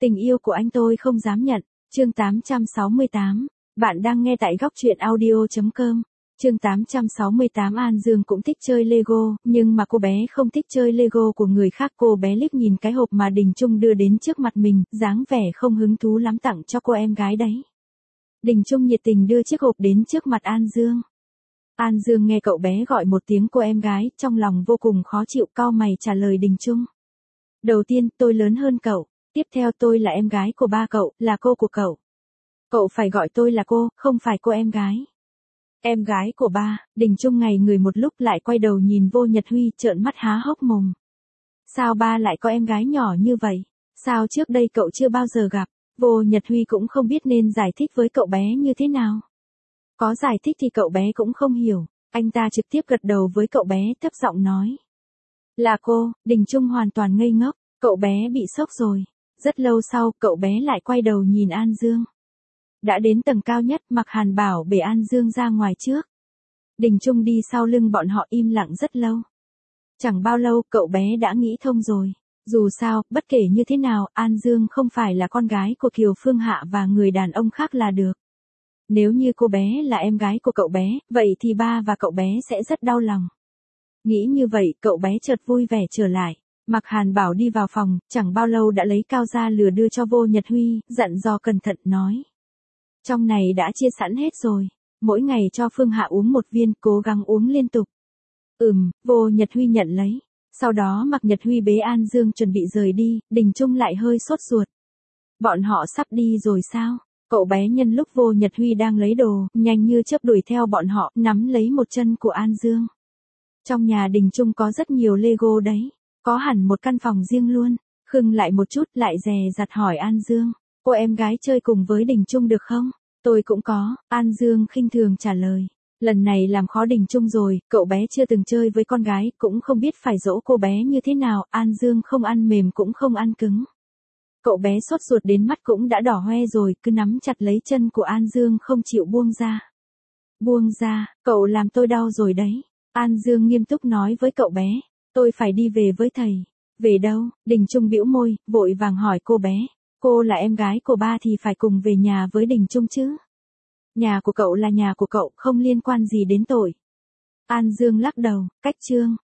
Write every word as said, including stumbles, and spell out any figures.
Tình yêu của anh tôi không dám nhận. Chương tám trăm sáu mươi tám. Bạn đang nghe tại góc truyện audio chấm com. Chương tám trăm sáu mươi tám. An Dương cũng thích chơi Lego, nhưng mà cô bé không thích chơi Lego của người khác. Cô bé liếc nhìn cái hộp mà Đình Trung đưa đến trước mặt mình, dáng vẻ không hứng thú lắm, tặng cho cô em gái đấy. Đình Trung nhiệt tình đưa chiếc hộp đến trước mặt An Dương. An Dương nghe cậu bé gọi một tiếng cô em gái, trong lòng vô cùng khó chịu, cau mày trả lời Đình Trung. Đầu tiên, tôi lớn hơn cậu. Tiếp theo, tôi là em gái của ba cậu, là cô của cậu. Cậu phải gọi tôi là cô, không phải cô em gái. Em gái của ba. Đình Trung ngây người một lúc, lại quay đầu nhìn Vô Nhật Huy, trợn mắt há hốc mồm. Sao ba lại có em gái nhỏ như vậy? Sao trước đây cậu chưa bao giờ gặp? Vô Nhật Huy cũng không biết nên giải thích với cậu bé như thế nào. Có giải thích thì cậu bé cũng không hiểu. Anh ta trực tiếp gật đầu với cậu bé, thấp giọng nói. Là cô. Đình Trung hoàn toàn ngây ngốc. Cậu bé bị sốc rồi. Rất lâu sau, cậu bé lại quay đầu nhìn An Dương. Đã đến tầng cao nhất, Mạc Hàn bảo bể An Dương ra ngoài trước. Đình Trung đi sau lưng bọn họ im lặng rất lâu. Chẳng bao lâu, cậu bé đã nghĩ thông rồi. Dù sao, bất kể như thế nào, An Dương không phải là con gái của Kiều Phương Hạ và người đàn ông khác là được. Nếu như cô bé là em gái của cậu bé, vậy thì ba và cậu bé sẽ rất đau lòng. Nghĩ như vậy, cậu bé chợt vui vẻ trở lại. Mạc Hàn bảo đi vào phòng, chẳng bao lâu đã lấy cao ra lừa đưa cho Vô Nhật Huy, dặn dò cẩn thận nói. Trong này đã chia sẵn hết rồi, mỗi ngày cho Phương Hạ uống một viên, cố gắng uống liên tục. Ừm, Vô Nhật Huy nhận lấy. Sau đó Mạc Nhật Huy bế An Dương chuẩn bị rời đi, Đình Trung lại hơi sốt ruột. Bọn họ sắp đi rồi sao? Cậu bé nhân lúc Vô Nhật Huy đang lấy đồ, nhanh như chớp đuổi theo bọn họ, nắm lấy một chân của An Dương. Trong nhà Đình Trung có rất nhiều Lego đấy. Có hẳn một căn phòng riêng luôn. Khưng lại một chút, lại dè dặt hỏi An Dương. Cô em gái chơi cùng với Đình Trung được không? Tôi cũng có. An Dương khinh thường trả lời. Lần này làm khó Đình Trung rồi, cậu bé chưa từng chơi với con gái, cũng không biết phải dỗ cô bé như thế nào. An Dương không ăn mềm cũng không ăn cứng. Cậu bé sốt ruột đến mắt cũng đã đỏ hoe rồi, cứ nắm chặt lấy chân của An Dương không chịu buông ra. Buông ra, cậu làm tôi đau rồi đấy. An Dương nghiêm túc nói với cậu bé. Tôi phải đi về với thầy. Về đâu? Đình Trung bĩu môi, vội vàng hỏi cô bé. Cô là em gái của ba thì phải cùng về nhà với Đình Trung chứ. Nhà của cậu là nhà của cậu, không liên quan gì đến tội. An Dương lắc đầu, cách chương.